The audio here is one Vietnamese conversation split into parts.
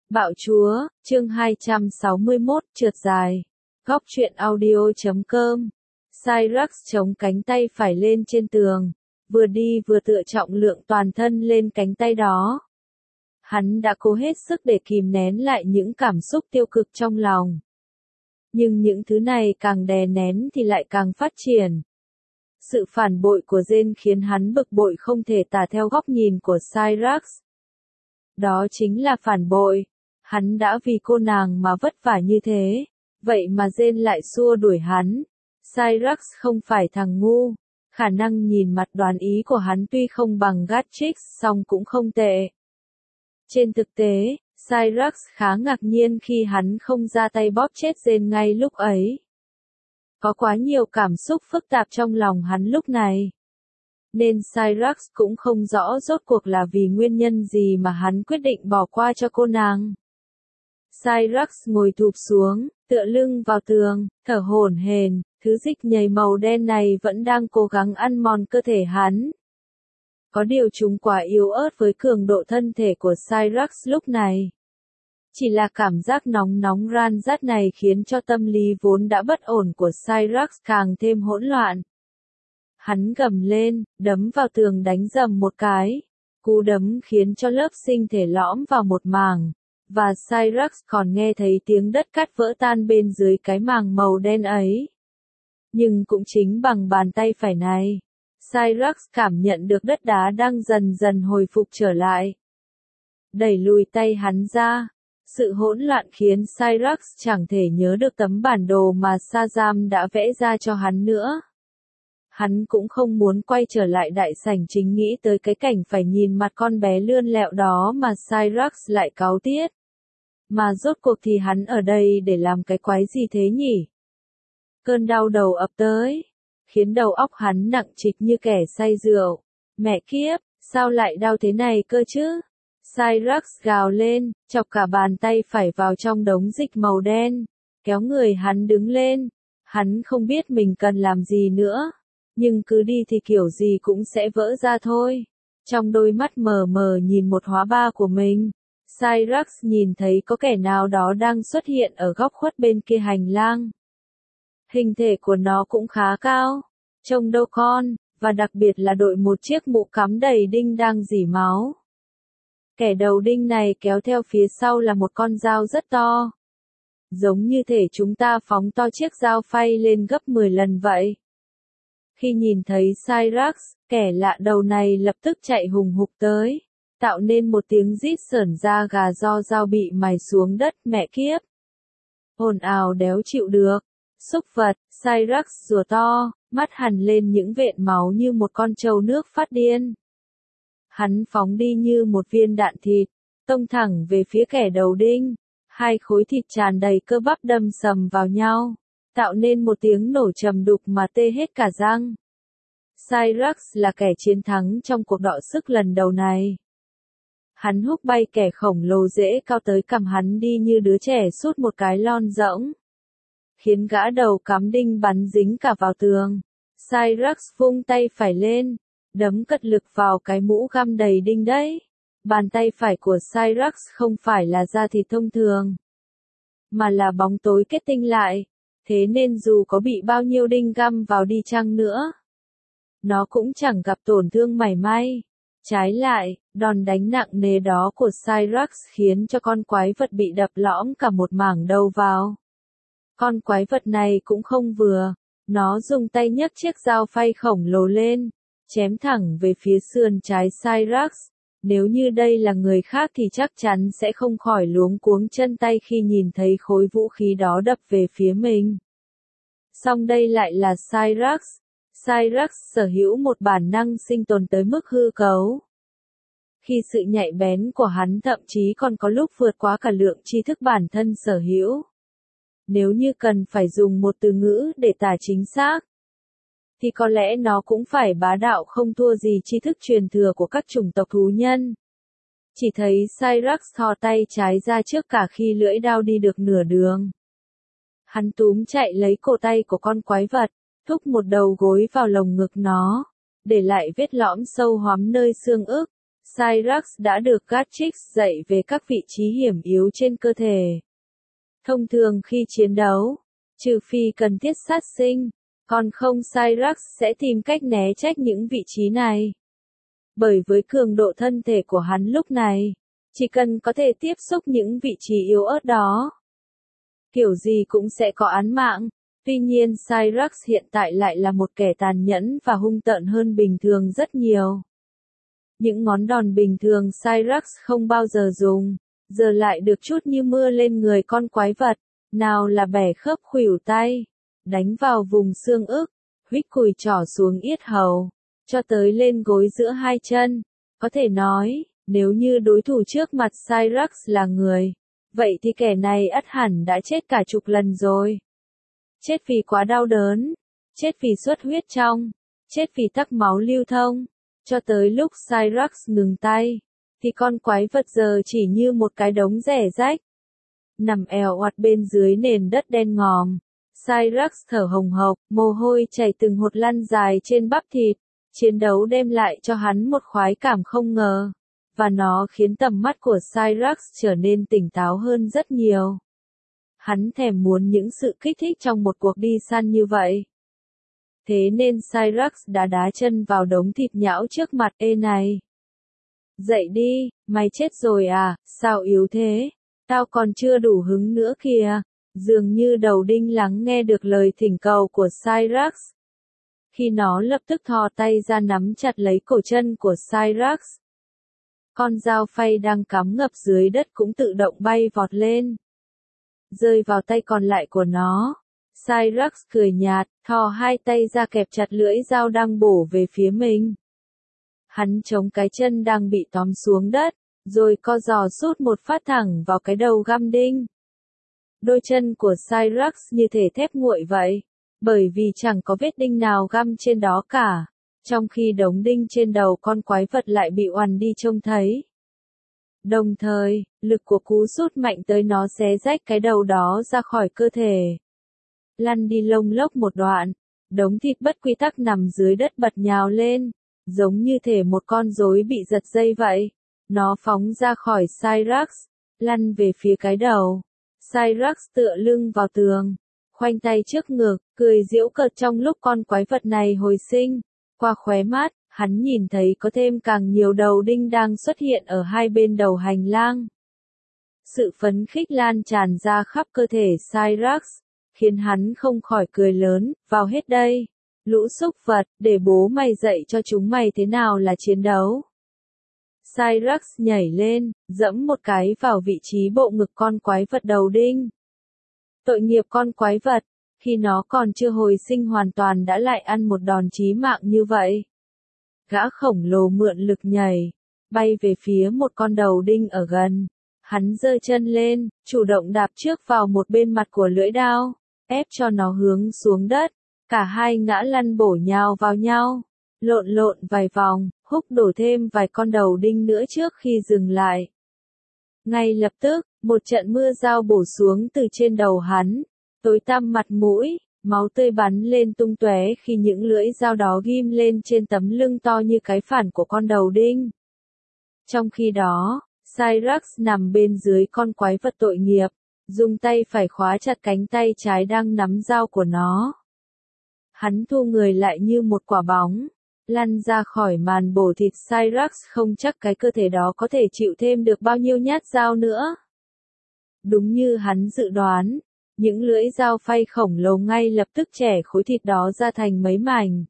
Bạo Chúa, chương 261, trượt dài. Góc truyện audio.com. Cyrax chống cánh tay phải lên trên tường, vừa đi vừa tựa trọng lượng toàn thân lên cánh tay đó. Hắn đã cố hết sức để kìm nén lại những cảm xúc tiêu cực trong lòng. Nhưng những thứ này càng đè nén thì lại càng phát triển. Sự phản bội của Jane khiến hắn bực bội không thể tả theo góc nhìn của Cyrax. Đó chính là phản bội. Hắn đã vì cô nàng mà vất vả như thế, vậy mà Jane lại xua đuổi hắn. Cyrax không phải thằng ngu, khả năng nhìn mặt đoán ý của hắn tuy không bằng Gatchix song cũng không tệ. Trên thực tế, Cyrax khá ngạc nhiên khi hắn không ra tay bóp chết Jane ngay lúc ấy. Có quá nhiều cảm xúc phức tạp trong lòng hắn lúc này. Nên Cyrax cũng không rõ rốt cuộc là vì nguyên nhân gì mà hắn quyết định bỏ qua cho cô nàng. Cyrax ngồi thụp xuống, tựa lưng vào tường, thở hổn hển, thứ dịch nhầy màu đen này vẫn đang cố gắng ăn mòn cơ thể hắn. Có điều chúng quá yếu ớt với cường độ thân thể của Cyrax lúc này. Chỉ là cảm giác nóng nóng ran rát này khiến cho tâm lý vốn đã bất ổn của Cyrax càng thêm hỗn loạn. Hắn gầm lên, đấm vào tường đánh rầm một cái. Cú đấm khiến cho lớp sinh thể lõm vào một màng. Và Cyrax còn nghe thấy tiếng đất cát vỡ tan bên dưới cái màng màu đen ấy. Nhưng cũng chính bằng bàn tay phải này, Cyrax cảm nhận được đất đá đang dần dần hồi phục trở lại. Đẩy lùi tay hắn ra. Sự hỗn loạn khiến Cyrax chẳng thể nhớ được tấm bản đồ mà Shazam đã vẽ ra cho hắn nữa. Hắn cũng không muốn quay trở lại đại sảnh chính nghĩ tới cái cảnh phải nhìn mặt con bé lươn lẹo đó mà Cyrax lại cáu tiết. Mà rốt cuộc thì hắn ở đây để làm cái quái gì thế nhỉ? Cơn đau đầu ập tới, khiến đầu óc hắn nặng trịch như kẻ say rượu. Mẹ kiếp, sao lại đau thế này cơ chứ? Cyrax gào lên, chọc cả bàn tay phải vào trong đống dịch màu đen, kéo người hắn đứng lên. Hắn không biết mình cần làm gì nữa, nhưng cứ đi thì kiểu gì cũng sẽ vỡ ra thôi. Trong đôi mắt mờ mờ nhìn một hóa ba của mình, Cyrax nhìn thấy có kẻ nào đó đang xuất hiện ở góc khuất bên kia hành lang. Hình thể của nó cũng khá cao, trông đâu con, và đặc biệt là đội một chiếc mũ cắm đầy đinh đang rỉ máu. Kẻ đầu đinh này kéo theo phía sau là một con dao rất to. Giống như thể chúng ta phóng to chiếc dao phay lên gấp 10 lần vậy. Khi nhìn thấy Cyrax, kẻ lạ đầu này lập tức chạy hùng hục tới, tạo nên một tiếng rít sởn da gà do dao bị mài xuống đất. Mẹ kiếp! Ồn ào đéo chịu được. Súc vật, Cyrax rủa to, mắt hằn lên những vệt máu như một con trâu nước phát điên. Hắn phóng đi như một viên đạn thịt, tông thẳng về phía kẻ đầu đinh. Hai khối thịt tràn đầy cơ bắp đâm sầm vào nhau, tạo nên một tiếng nổ trầm đục mà tê hết cả răng. Cyrax là kẻ chiến thắng trong cuộc đọ sức lần đầu này. Hắn húc bay kẻ khổng lồ dễ cao tới cầm hắn đi như đứa trẻ sút một cái lon rỗng, khiến gã đầu cắm đinh bắn dính cả vào tường. Cyrax vung tay phải lên, đấm cật lực vào cái mũ găm đầy đinh đấy. Bàn tay phải của Cyrax không phải là da thịt thông thường, mà là bóng tối kết tinh lại, thế nên dù có bị bao nhiêu đinh găm vào đi chăng nữa, nó cũng chẳng gặp tổn thương mảy may. Trái lại, đòn đánh nặng nề đó của Cyrax khiến cho con quái vật bị đập lõm cả một mảng đầu vào. Con quái vật này cũng không vừa, nó dùng tay nhấc chiếc dao phay khổng lồ lên, chém thẳng về phía sườn trái Cyrax. Nếu như đây là người khác thì chắc chắn sẽ không khỏi luống cuống chân tay khi nhìn thấy khối vũ khí đó đập về phía mình. Song đây lại là Cyrax. Cyrax sở hữu một bản năng sinh tồn tới mức hư cấu. Khi sự nhạy bén của hắn thậm chí còn có lúc vượt quá cả lượng tri thức bản thân sở hữu. Nếu như cần phải dùng một từ ngữ để tả chính xác, thì có lẽ nó cũng phải bá đạo không thua gì tri thức truyền thừa của các chủng tộc thú nhân. Chỉ thấy Cyrax thò tay trái ra trước cả khi lưỡi đao đi được nửa đường. Hắn túm chạy lấy cổ tay của con quái vật, thúc một đầu gối vào lồng ngực nó, để lại vết lõm sâu hoắm nơi xương ức. Cyrax đã được Gatchix dạy về các vị trí hiểm yếu trên cơ thể. Thông thường khi chiến đấu, trừ phi cần thiết sát sinh, còn không Cyrax sẽ tìm cách né tránh những vị trí này. Bởi với cường độ thân thể của hắn lúc này, chỉ cần có thể tiếp xúc những vị trí yếu ớt đó, kiểu gì cũng sẽ có án mạng. Tuy nhiên Cyrax hiện tại lại là một kẻ tàn nhẫn và hung tợn hơn bình thường rất nhiều. Những ngón đòn bình thường Cyrax không bao giờ dùng, giờ lại được trút như mưa lên người con quái vật, nào là bẻ khớp khuỷu tay, đánh vào vùng xương ức, huých cùi trỏ xuống yết hầu, cho tới lên gối giữa hai chân. Có thể nói, nếu như đối thủ trước mặt Cyrax là người, vậy thì kẻ này ắt hẳn đã chết cả chục lần rồi. Chết vì quá đau đớn, chết vì xuất huyết trong, chết vì tắc máu lưu thông. Cho tới lúc Cyrax ngừng tay, thì con quái vật giờ chỉ như một cái đống rẻ rách. Nằm èo oạt bên dưới nền đất đen ngòm, Cyrax thở hồng hộc, mồ hôi chảy từng hột lăn dài trên bắp thịt. Chiến đấu đem lại cho hắn một khoái cảm không ngờ, và nó khiến tầm mắt của Cyrax trở nên tỉnh táo hơn rất nhiều. Hắn thèm muốn những sự kích thích trong một cuộc đi săn như vậy. Thế nên Cyrax đã đá chân vào đống thịt nhão trước mặt. Ê này! Dậy đi, mày chết rồi à, sao yếu thế? Tao còn chưa đủ hứng nữa kìa. Dường như đầu đinh lắng nghe được lời thỉnh cầu của Cyrax. Khi nó lập tức thò tay ra nắm chặt lấy cổ chân của Cyrax. Con dao phay đang cắm ngập dưới đất cũng tự động bay vọt lên, rơi vào tay còn lại của nó. Cyrax cười nhạt, thò hai tay ra kẹp chặt lưỡi dao đang bổ về phía mình. Hắn chống cái chân đang bị tóm xuống đất, rồi co giò sút một phát thẳng vào cái đầu găm đinh. Đôi chân của Cyrax như thể thép nguội vậy, bởi vì chẳng có vết đinh nào găm trên đó cả, trong khi đống đinh trên đầu con quái vật lại bị oằn đi trông thấy. Đồng thời, lực của cú sút mạnh tới nó xé rách cái đầu đó ra khỏi cơ thể. Lăn đi lông lốc một đoạn, đống thịt bất quy tắc nằm dưới đất bật nhào lên, giống như thể một con rối bị giật dây vậy. Nó phóng ra khỏi Cyrax, lăn về phía cái đầu. Cyrax tựa lưng vào tường, khoanh tay trước ngực, cười giễu cợt trong lúc con quái vật này hồi sinh. Qua khóe mắt, hắn nhìn thấy có thêm càng nhiều đầu đinh đang xuất hiện ở hai bên đầu hành lang. Sự phấn khích lan tràn ra khắp cơ thể Cyrax, khiến hắn không khỏi cười lớn, vào hết đây. Lũ súc vật, để bố mày dạy cho chúng mày thế nào là chiến đấu. Cyrax nhảy lên, giẫm một cái vào vị trí bộ ngực con quái vật đầu đinh. Tội nghiệp con quái vật, khi nó còn chưa hồi sinh hoàn toàn đã lại ăn một đòn chí mạng như vậy. Gã khổng lồ mượn lực nhảy, bay về phía một con đầu đinh ở gần. Hắn giơ chân lên, chủ động đạp trước vào một bên mặt của lưỡi dao, ép cho nó hướng xuống đất. Cả hai ngã lăn bổ nhào vào nhau, lộn lộn vài vòng, húc đổ thêm vài con đầu đinh nữa trước khi dừng lại. Ngay lập tức, một trận mưa dao bổ xuống từ trên đầu hắn, tối tăm mặt mũi, máu tươi bắn lên tung tóe khi những lưỡi dao đó ghim lên trên tấm lưng to như cái phản của con đầu đinh. Trong khi đó, Cyrax nằm bên dưới con quái vật tội nghiệp, dùng tay phải khóa chặt cánh tay trái đang nắm dao của nó. Hắn thu người lại như một quả bóng, lăn ra khỏi màn bổ thịt. Cyrax không chắc cái cơ thể đó có thể chịu thêm được bao nhiêu nhát dao nữa. Đúng như hắn dự đoán, những lưỡi dao phay khổng lồ ngay lập tức chẻ khối thịt đó ra thành mấy mảnh.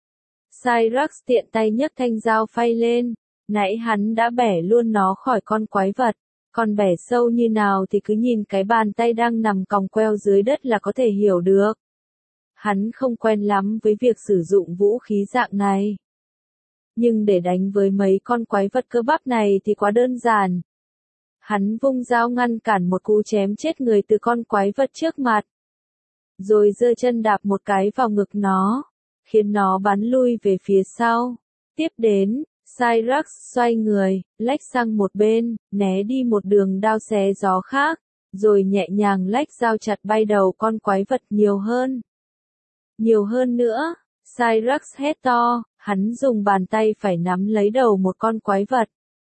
Cyrax tiện tay nhấc thanh dao phay lên, nãy hắn đã bẻ luôn nó khỏi con quái vật, còn bẻ sâu như nào thì cứ nhìn cái bàn tay đang nằm còng queo dưới đất là có thể hiểu được. Hắn không quen lắm với việc sử dụng vũ khí dạng này. Nhưng để đánh với mấy con quái vật cơ bắp này thì quá đơn giản. Hắn vung dao ngăn cản một cú chém chết người từ con quái vật trước mặt. Rồi giơ chân đạp một cái vào ngực nó, khiến nó bắn lui về phía sau. Tiếp đến, Cyrax xoay người, lách sang một bên, né đi một đường đao xé gió khác, rồi nhẹ nhàng lách dao chặt bay đầu con quái vật nhiều hơn. Nhiều hơn nữa, Cyrax hét to, hắn dùng bàn tay phải nắm lấy đầu một con quái vật,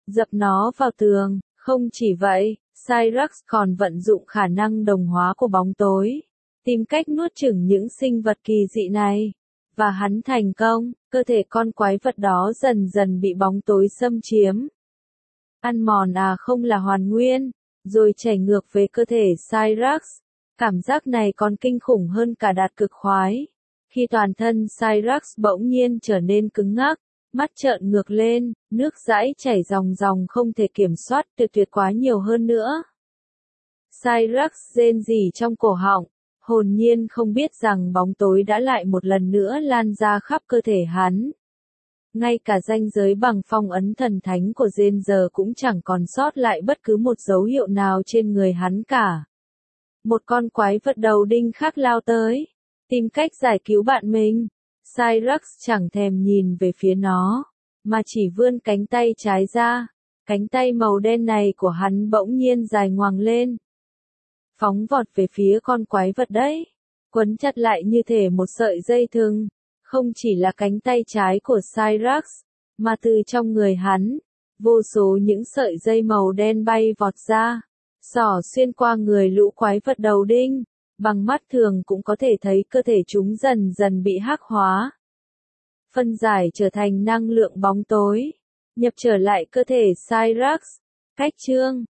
dập nó vào tường. Không chỉ vậy, Cyrax còn vận dụng khả năng đồng hóa của bóng tối, tìm cách nuốt chửng những sinh vật kỳ dị này. Và hắn thành công, cơ thể con quái vật đó dần dần bị bóng tối xâm chiếm. Ăn mòn không là hoàn nguyên, rồi chảy ngược về cơ thể Cyrax. Cảm giác này còn kinh khủng hơn cả đạt cực khoái. Khi toàn thân Cyrax bỗng nhiên trở nên cứng ngắc, mắt trợn ngược lên, nước dãi chảy ròng ròng không thể kiểm soát, tuyệt quá nhiều hơn nữa. Cyrax rên rỉ trong cổ họng, hồn nhiên không biết rằng bóng tối đã lại một lần nữa lan ra khắp cơ thể hắn. Ngay cả ranh giới bằng phong ấn thần thánh của Gen giờ cũng chẳng còn sót lại bất cứ một dấu hiệu nào trên người hắn cả. Một con quái vật đầu đinh khác lao tới, tìm cách giải cứu bạn mình. Cyrax chẳng thèm nhìn về phía nó, mà chỉ vươn cánh tay trái ra. Cánh tay màu đen này của hắn bỗng nhiên dài ngoằng lên, phóng vọt về phía con quái vật đấy, quấn chặt lại như thể một sợi dây thừng. Không chỉ là cánh tay trái của Cyrax, mà từ trong người hắn, vô số những sợi dây màu đen bay vọt ra, xỏ xuyên qua người lũ quái vật đầu đinh. Bằng mắt thường cũng có thể thấy cơ thể chúng dần dần bị hắc hóa, phân giải trở thành năng lượng bóng tối, nhập trở lại cơ thể Cyrax. Cách chương